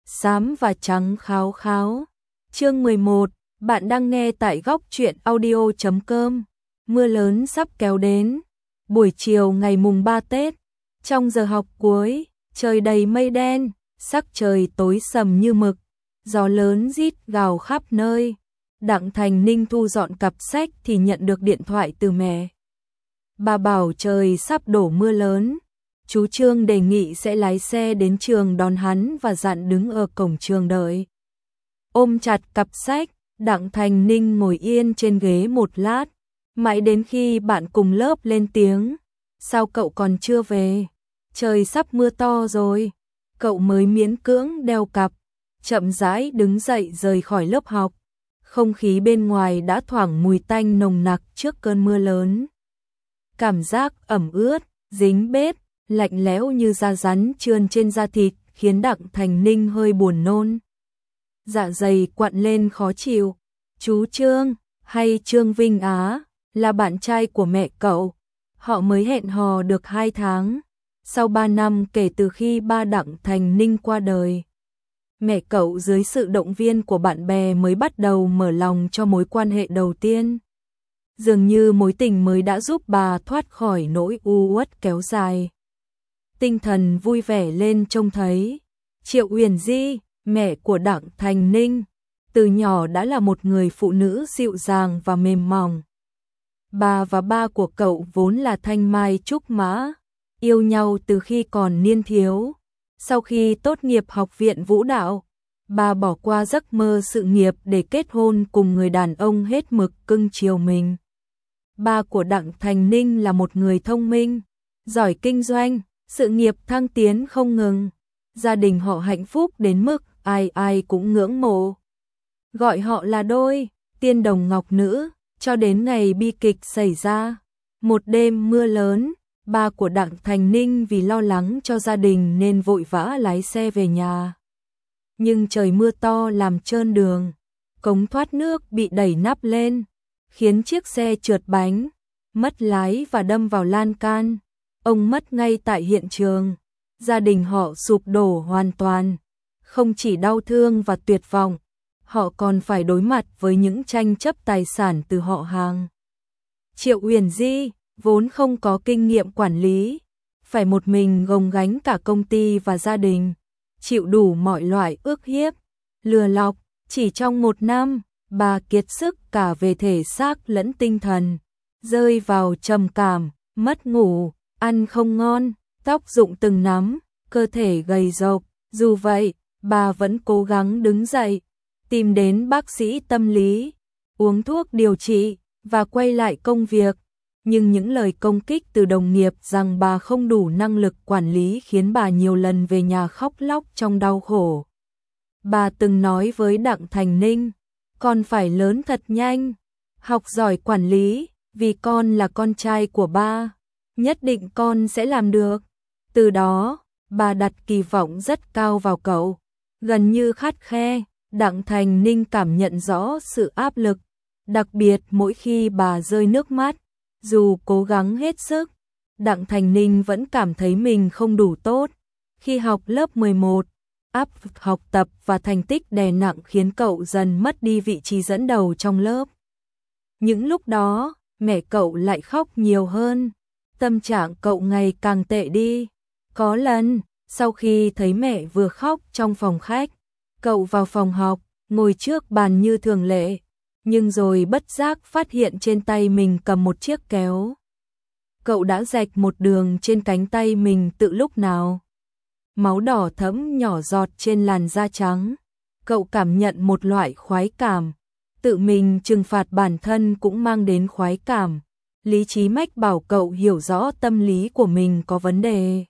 xám và trắng kháo kháo. Chương 11, bạn đang nghe tại góc truyện audio.com. Mưa lớn sắp kéo đến. Buổi chiều ngày mùng 3 Tết, trong giờ học cuối, trời đầy mây đen, sắc trời tối sầm như mực, gió lớn rít gào khắp nơi. Đặng Thành Ninh thu dọn cặp sách thì nhận được điện thoại từ mẹ. Bà bảo trời sắp đổ mưa lớn. Chú Trương đề nghị sẽ lái xe đến trường đón hắn và dặn đứng ở cổng trường đợi. Ôm chặt cặp sách, Đặng Thành Ninh ngồi yên trên ghế một lát, mãi đến khi bạn cùng lớp lên tiếng. Sao cậu còn chưa về? Trời sắp mưa to rồi. Cậu mới miễn cưỡng đeo cặp, chậm rãi đứng dậy rời khỏi lớp học. Không khí bên ngoài đã thoảng mùi tanh nồng nặc trước cơn mưa lớn. Cảm giác ẩm ướt, dính bết, lạnh lẽo như da rắn trườn trên da thịt khiến Đặng Thành Ninh hơi buồn nôn. Dạ dày quặn lên khó chịu. Chú Trương, hay Trương Vinh Á, là bạn trai của mẹ cậu. Họ mới hẹn hò được 2 tháng. Sau 3 năm kể từ khi ba Đặng Thành Ninh qua đời, mẹ cậu dưới sự động viên của bạn bè mới bắt đầu mở lòng cho mối quan hệ đầu tiên. Dường như mối tình mới đã giúp bà thoát khỏi nỗi u uất kéo dài. Tinh thần vui vẻ lên trông thấy. Triệu Uyển Di, mẹ của Đặng Thành Ninh, từ nhỏ đã là một người phụ nữ dịu dàng và mềm mỏng. Bà và ba của cậu vốn là thanh mai trúc mã, yêu nhau từ khi còn niên thiếu. Sau khi tốt nghiệp học viện vũ đạo, bà bỏ qua giấc mơ sự nghiệp để kết hôn cùng người đàn ông hết mực cưng chiều mình. Ba của Đặng Thành Ninh là một người thông minh, giỏi kinh doanh, sự nghiệp thăng tiến không ngừng. Gia đình họ hạnh phúc đến mức ai ai cũng ngưỡng mộ. Gọi họ là đôi tiên đồng ngọc nữ, cho đến ngày bi kịch xảy ra. Một đêm mưa lớn, ba của Đặng Thành Ninh vì lo lắng cho gia đình nên vội vã lái xe về nhà. Nhưng trời mưa to làm trơn đường, cống thoát nước bị đẩy nắp lên, khiến chiếc xe trượt bánh, mất lái và đâm vào lan can. Ông mất ngay tại hiện trường. Gia đình họ sụp đổ hoàn toàn. Không chỉ đau thương và tuyệt vọng, họ còn phải đối mặt với những tranh chấp tài sản từ họ hàng. Triệu Uyển Di vốn không có kinh nghiệm quản lý, phải một mình gồng gánh cả công ty và gia đình, chịu đủ mọi loại ức hiếp, lừa lọc. Chỉ trong 1 năm, bà kiệt sức cả về thể xác lẫn tinh thần, rơi vào trầm cảm, mất ngủ, ăn không ngon, tóc rụng từng nắm, cơ thể gầy rộc. Dù vậy, bà vẫn cố gắng đứng dậy, tìm đến bác sĩ tâm lý, uống thuốc điều trị và quay lại công việc. Nhưng những lời công kích từ đồng nghiệp rằng bà không đủ năng lực quản lý khiến bà nhiều lần về nhà khóc lóc trong đau khổ. Bà từng nói với Đặng Thành Ninh, con phải lớn thật nhanh, học giỏi quản lý, vì con là con trai của ba, nhất định con sẽ làm được. Từ đó, bà đặt kỳ vọng rất cao vào cậu, gần như khắt khe. Đặng Thành Ninh cảm nhận rõ sự áp lực, đặc biệt mỗi khi bà rơi nước mắt. Dù cố gắng hết sức, Đặng Thành Ninh vẫn cảm thấy mình không đủ tốt. Khi học lớp 11, áp lực học tập và thành tích đè nặng khiến cậu dần mất đi vị trí dẫn đầu trong lớp. Những lúc đó, mẹ cậu lại khóc nhiều hơn. Tâm trạng cậu ngày càng tệ đi. Có lần, sau khi thấy mẹ vừa khóc trong phòng khách, cậu vào phòng học, ngồi trước bàn như thường lệ, nhưng rồi bất giác phát hiện trên tay mình cầm một chiếc kéo. Cậu đã rạch một đường trên cánh tay mình từ lúc nào. Máu đỏ thẫm nhỏ giọt trên làn da trắng. Cậu cảm nhận một loại khoái cảm. Tự mình trừng phạt bản thân cũng mang đến khoái cảm. Lý trí mách bảo cậu hiểu rõ tâm lý của mình có vấn đề,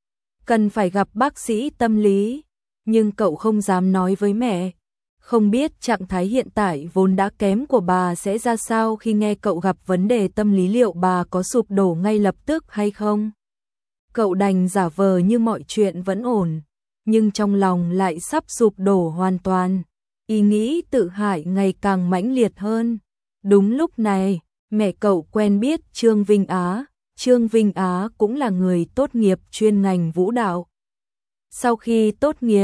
cần phải gặp bác sĩ tâm lý. Nhưng cậu không dám nói với mẹ. Không biết trạng thái hiện tại vốn đã kém của bà sẽ ra sao khi nghe cậu gặp vấn đề tâm lý, liệu bà có sụp đổ ngay lập tức hay không? Cậu đành giả vờ như mọi chuyện vẫn ổn, nhưng trong lòng lại sắp sụp đổ hoàn toàn. Ý nghĩ tự hại ngày càng mãnh liệt hơn. Đúng lúc này, mẹ cậu quen biết Trương Vinh Á. Trương Vinh Á cũng là người tốt nghiệp chuyên ngành vũ đạo. Sau khi tốt nghiệp,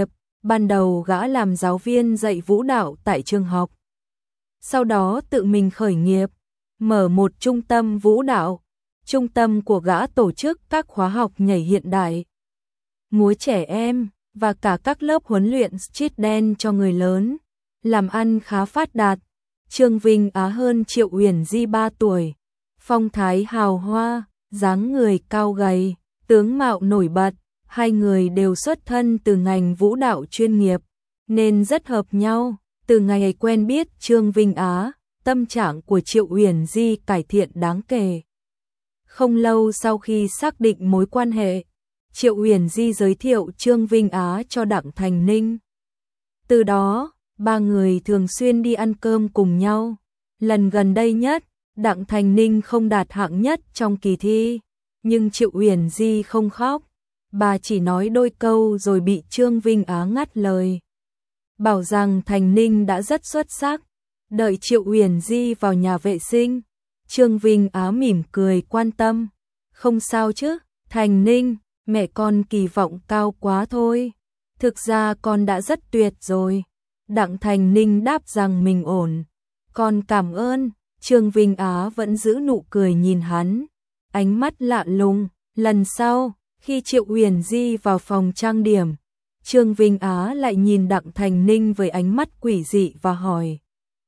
ban đầu gã làm giáo viên dạy vũ đạo tại trường học. Sau đó tự mình khởi nghiệp, mở một trung tâm vũ đạo. Trung tâm của gã tổ chức các khóa học nhảy hiện đại, múa trẻ em và cả các lớp huấn luyện street dance cho người lớn, làm ăn khá phát đạt. Trương Vinh Á hơn Triệu Uyển Di 3 tuổi, phong thái hào hoa, dáng người cao gầy, tướng mạo nổi bật, hai người đều xuất thân từ ngành vũ đạo chuyên nghiệp, nên rất hợp nhau. Từ ngày quen biết Trương Vinh Á, tâm trạng của Triệu Uyển Di cải thiện đáng kể. Không lâu sau khi xác định mối quan hệ, Triệu Uyển Di giới thiệu Trương Vinh Á cho Đặng Thành Ninh. Từ đó, ba người thường xuyên đi ăn cơm cùng nhau. Lần gần đây nhất, Đặng Thành Ninh không đạt hạng nhất trong kỳ thi, nhưng Triệu Uyển Di không khóc. Bà chỉ nói đôi câu rồi bị Trương Vinh Á ngắt lời, bảo rằng Thành Ninh đã rất xuất sắc. Đợi Triệu Uyển Di vào nhà vệ sinh, Trương Vinh Á mỉm cười quan tâm, không sao chứ, Thành Ninh, mẹ con kỳ vọng cao quá thôi. Thực ra con đã rất tuyệt rồi. Đặng Thành Ninh đáp rằng mình ổn. Con cảm ơn. Trương Vinh Á vẫn giữ nụ cười nhìn hắn, ánh mắt lạ lùng. Lần sau, khi Triệu Uyển Di vào phòng trang điểm, Trương Vinh Á lại nhìn Đặng Thành Ninh với ánh mắt quỷ dị và hỏi: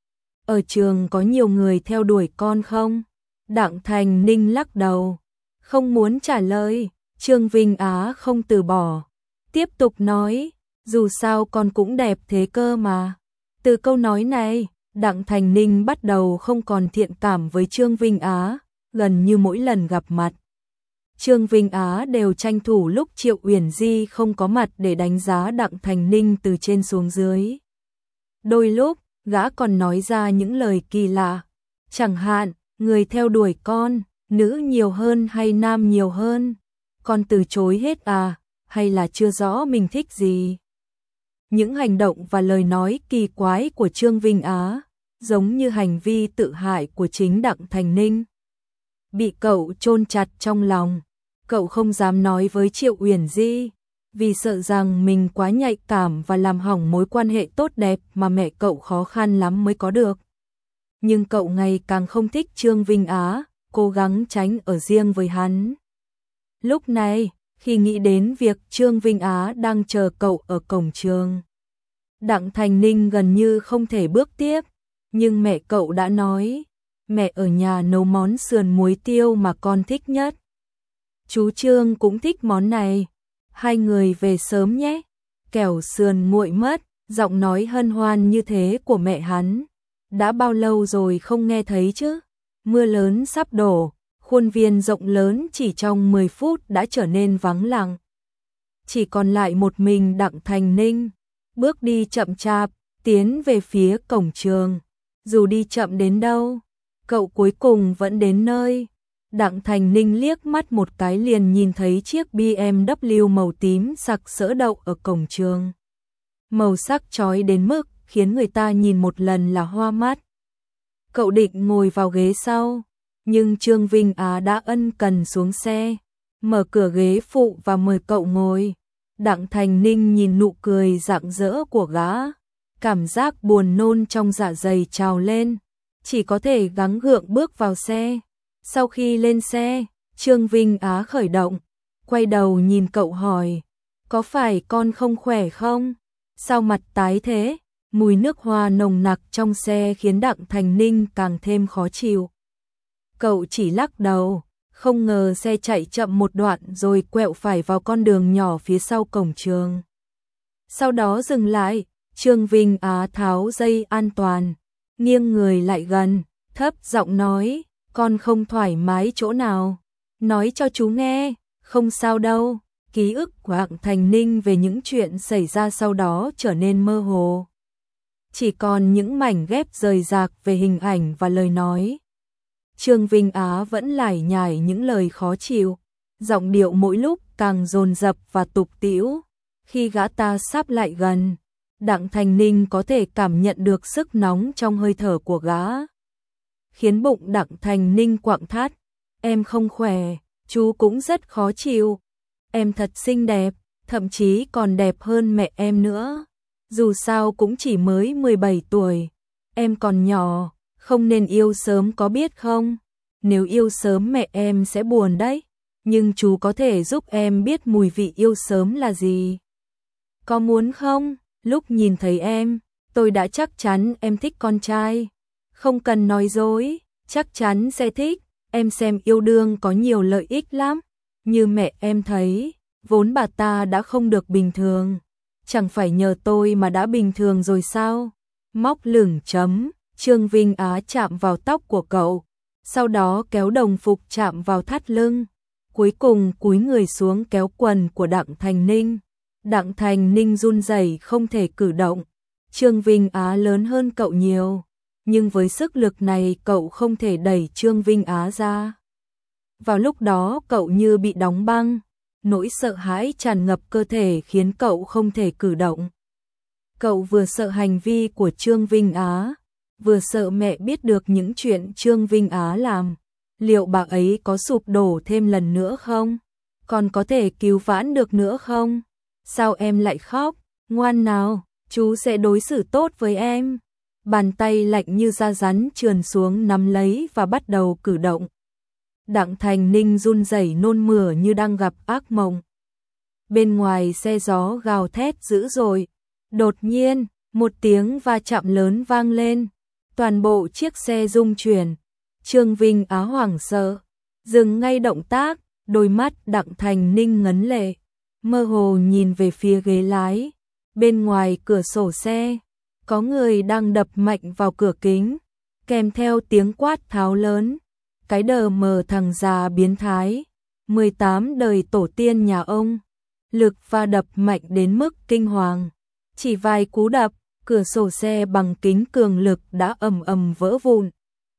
ở trường có nhiều người theo đuổi con không? Đặng Thành Ninh lắc đầu, không muốn trả lời. Trương Vinh Á không từ bỏ, tiếp tục nói, dù sao con cũng đẹp thế cơ mà. Từ câu nói này, Đặng Thành Ninh bắt đầu không còn thiện cảm với Trương Vinh Á, gần như mỗi lần gặp mặt, Trương Vinh Á đều tranh thủ lúc Triệu Uyển Di không có mặt để đánh giá Đặng Thành Ninh từ trên xuống dưới. Đôi lúc, gã còn nói ra những lời kỳ lạ, chẳng hạn, người theo đuổi con, nữ nhiều hơn hay nam nhiều hơn? Con từ chối hết à, hay là chưa rõ mình thích gì? Những hành động và lời nói kỳ quái của Trương Vinh Á, giống như hành vi tự hại của chính Đặng Thành Ninh. Bị cậu chôn chặt trong lòng, cậu không dám nói với Triệu Uyển Di, vì sợ rằng mình quá nhạy cảm và làm hỏng mối quan hệ tốt đẹp mà mẹ cậu khó khăn lắm mới có được. Nhưng cậu ngày càng không thích Trương Vinh Á, cố gắng tránh ở riêng với hắn. Lúc này, khi nghĩ đến việc Trương Vinh Á đang chờ cậu ở cổng trường, Đặng Thành Ninh gần như không thể bước tiếp, nhưng mẹ cậu đã nói, mẹ ở nhà nấu món sườn muối tiêu mà con thích nhất. Chú Trương cũng thích món này, hai người về sớm nhé, kẻo sườn nguội mất. Giọng nói hân hoan như thế của mẹ hắn, đã bao lâu rồi không nghe thấy chứ? Mưa lớn sắp đổ, khuôn viên rộng lớn chỉ trong 10 phút đã trở nên vắng lặng. Chỉ còn lại một mình Đặng Thành Ninh, bước đi chậm chạp, tiến về phía cổng trường. Dù đi chậm đến đâu, cậu cuối cùng vẫn đến nơi. Đặng Thành Ninh liếc mắt một cái liền nhìn thấy chiếc BMW màu tím sặc sỡ đậu ở cổng trường. Màu sắc chói đến mức khiến người ta nhìn một lần là hoa mắt. Cậu định ngồi vào ghế sau, nhưng Trương Vinh Á đã ân cần xuống xe, mở cửa ghế phụ và mời cậu ngồi. Đặng Thành Ninh nhìn nụ cười rạng rỡ của gã, cảm giác buồn nôn trong dạ dày trào lên, chỉ có thể gắng gượng bước vào xe. Sau khi lên xe, Trương Vinh Á khởi động, quay đầu nhìn cậu hỏi, có phải con không khỏe không? Sao mặt tái thế? Mùi nước hoa nồng nặc trong xe khiến Đặng Thành Ninh càng thêm khó chịu. Cậu chỉ lắc đầu, không ngờ xe chạy chậm một đoạn rồi quẹo phải vào con đường nhỏ phía sau cổng trường. Sau đó dừng lại, Trương Vinh Á tháo dây an toàn, nghiêng người lại gần, thấp giọng nói, con không thoải mái chỗ nào? Nói cho chú nghe. Không sao đâu. Ký ức của Đặng Thành Ninh về những chuyện xảy ra sau đó trở nên mơ hồ. Chỉ còn những mảnh ghép rời rạc về hình ảnh và lời nói. Trương Vinh Á vẫn lải nhải những lời khó chịu, giọng điệu mỗi lúc càng dồn dập và tục tĩu. Khi gã ta sắp lại gần, Đặng Thành Ninh có thể cảm nhận được sức nóng trong hơi thở của gã, khiến bụng Đặng Thành Ninh quặn thắt. Em không khỏe, chú cũng rất khó chịu. Em thật xinh đẹp, thậm chí còn đẹp hơn mẹ em nữa. Dù sao cũng chỉ mới 17 tuổi, em còn nhỏ, không nên yêu sớm có biết không? Nếu yêu sớm mẹ em sẽ buồn đấy, nhưng chú có thể giúp em biết mùi vị yêu sớm là gì. Có muốn không? Lúc nhìn thấy em, tôi đã chắc chắn em thích con trai. Không cần nói dối, chắc chắn sẽ thích. Em xem yêu đương có nhiều lợi ích lắm. Như mẹ em thấy, vốn bà ta đã không được bình thường. Chẳng phải nhờ tôi mà đã bình thường rồi sao? Móc lửng chấm, Trương Vinh Á chạm vào tóc của cậu, sau đó kéo đồng phục chạm vào thắt lưng. Cuối cùng cúi người xuống kéo quần của Đặng Thành Ninh. Đặng Thành Ninh run rẩy không thể cử động. Trương Vinh Á lớn hơn cậu nhiều, nhưng với sức lực này cậu không thể đẩy Trương Vinh Á ra. Vào lúc đó cậu như bị đóng băng, nỗi sợ hãi tràn ngập cơ thể khiến cậu không thể cử động. Cậu vừa sợ hành vi của Trương Vinh Á, vừa sợ mẹ biết được những chuyện Trương Vinh Á làm. Liệu bà ấy có sụp đổ thêm lần nữa không? Còn có thể cứu vãn được nữa không? Sao em lại khóc? Ngoan nào, chú sẽ đối xử tốt với em. Bàn tay lạnh như da rắn trườn xuống nắm lấy và bắt đầu cử động. Đặng Thành Ninh run rẩy nôn mửa như đang gặp ác mộng. Bên ngoài xe gió gào thét dữ dội. Đột nhiên, một tiếng va chạm lớn vang lên. Toàn bộ chiếc xe rung chuyển. Trương Vinh Á hoảng sợ, dừng ngay động tác, đôi mắt Đặng Thành Ninh ngấn lệ, mơ hồ nhìn về phía ghế lái. Bên ngoài cửa sổ xe, có người đang đập mạnh vào cửa kính, kèm theo tiếng quát tháo lớn. Cái đờ mờ thằng già biến thái, 18 đời tổ tiên nhà ông. Lực va đập mạnh đến mức kinh hoàng. Chỉ vài cú đập, cửa sổ xe bằng kính cường lực đã ầm ầm vỡ vụn.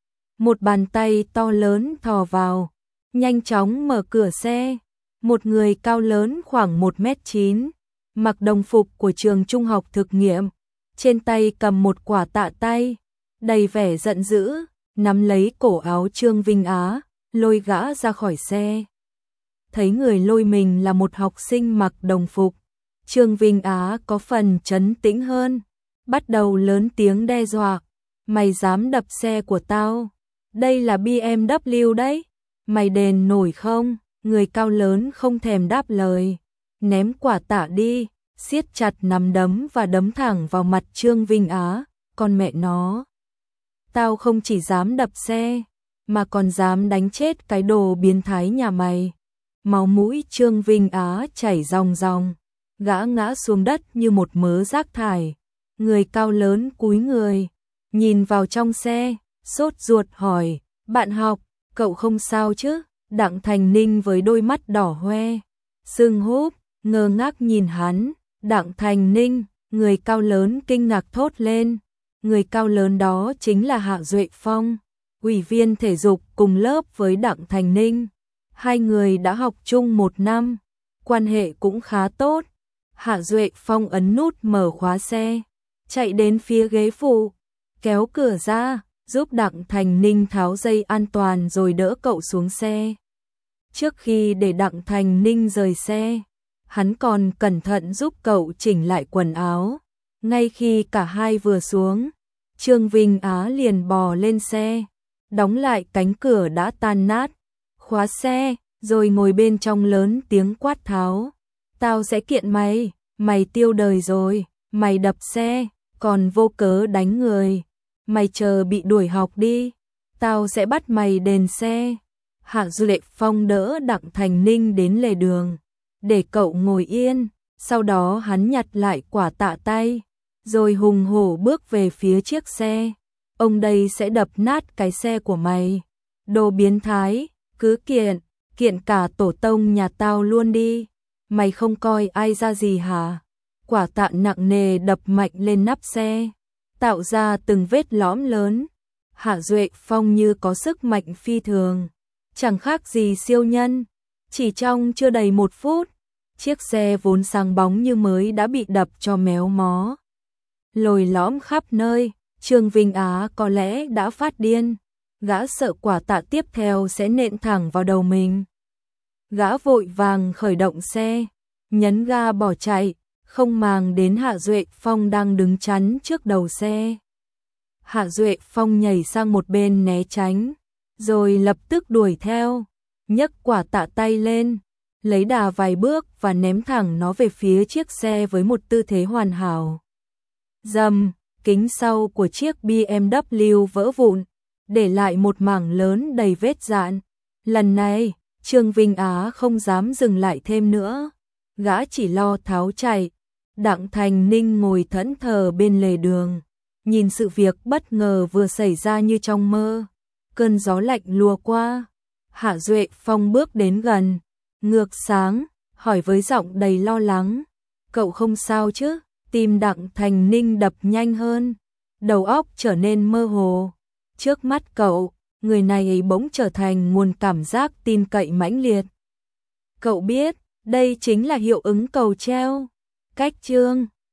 Một bàn tay to lớn thò vào, nhanh chóng mở cửa xe. Một người cao lớn khoảng 1m9, mặc đồng phục của trường trung học thực nghiệm, trên tay cầm một quả tạ tay, đầy vẻ giận dữ, nắm lấy cổ áo Trương Vinh Á, lôi gã ra khỏi xe. Thấy người lôi mình là một học sinh mặc đồng phục, Trương Vinh Á có phần trấn tĩnh hơn, bắt đầu lớn tiếng đe dọa. Mày dám đập xe của tao? Đây là BMW đấy, mày đền nổi không? Người cao lớn không thèm đáp lời, ném quả tạ đi, siết chặt nắm đấm và đấm thẳng vào mặt Trương Vinh Á. Con mẹ nó, tao không chỉ dám đập xe, mà còn dám đánh chết cái đồ biến thái nhà mày. Máu mũi Trương Vinh Á chảy ròng ròng, gã ngã xuống đất như một mớ rác thải. Người cao lớn cúi người, nhìn vào trong xe, sốt ruột hỏi, bạn học, cậu không sao chứ? Đặng Thành Ninh với đôi mắt đỏ hoe, sưng húp, ngơ ngác nhìn hắn. Đặng Thành Ninh, người cao lớn kinh ngạc thốt lên. Người cao lớn đó chính là Hạ Duệ Phong, ủy viên thể dục cùng lớp với Đặng Thành Ninh. Hai người đã học chung 1 năm, quan hệ cũng khá tốt. Hạ Duệ Phong ấn nút mở khóa xe, chạy đến phía ghế phụ, kéo cửa ra, giúp Đặng Thành Ninh tháo dây an toàn rồi đỡ cậu xuống xe. Trước khi để Đặng Thành Ninh rời xe, hắn còn cẩn thận giúp cậu chỉnh lại quần áo. Ngay khi cả hai vừa xuống, Trương Vinh Á liền bò lên xe, đóng lại cánh cửa đã tan nát, khóa xe, rồi ngồi bên trong lớn tiếng quát tháo. Tao sẽ kiện mày, mày tiêu đời rồi, mày đập xe, còn vô cớ đánh người. Mày chờ bị đuổi học đi, tao sẽ bắt mày đền xe. Hạ Duệ Phong đỡ Đặng Thành Ninh đến lề đường, để cậu ngồi yên, sau đó hắn nhặt lại quả tạ tay, rồi hùng hổ bước về phía chiếc xe. Ông đây sẽ đập nát cái xe của mày. Đồ biến thái, cứ kiện cả tổ tông nhà tao luôn đi. Mày không coi ai ra gì hả? Quả tạ nặng nề đập mạnh lên nắp xe, tạo ra từng vết lõm lớn. Hạ Duệ Phong như có sức mạnh phi thường, chẳng khác gì siêu nhân. Chỉ trong chưa đầy 1 phút, chiếc xe vốn sáng bóng như mới đã bị đập cho méo mó, lồi lõm khắp nơi. Trương Vinh Á có lẽ đã phát điên, gã sợ quả tạ tiếp theo sẽ nện thẳng vào đầu mình. Gã vội vàng khởi động xe, nhấn ga bỏ chạy, không màng đến Hạ Duệ Phong đang đứng chắn trước đầu xe. Hạ Duệ Phong nhảy sang một bên né tránh, rồi lập tức đuổi theo, nhấc quả tạ tay lên, lấy đà vài bước và ném thẳng nó về phía chiếc xe với một tư thế hoàn hảo. Rầm, kính sau của chiếc BMW vỡ vụn, để lại một mảng lớn đầy vết dạn. Lần này, Trương Vinh Á không dám dừng lại thêm nữa, gã chỉ lo tháo chạy. Đặng Thành Ninh ngồi thẫn thờ bên lề đường, nhìn sự việc bất ngờ vừa xảy ra như trong mơ. Cơn gió lạnh lùa qua, Hạ Duệ Phong bước đến gần, ngược sáng, hỏi với giọng đầy lo lắng, cậu không sao chứ? Tim Đặng Thành Ninh đập nhanh hơn, đầu óc trở nên mơ hồ. Trước mắt cậu, người này bỗng trở thành nguồn cảm giác tin cậy mãnh liệt. Cậu biết, đây chính là hiệu ứng cầu treo. Cách chương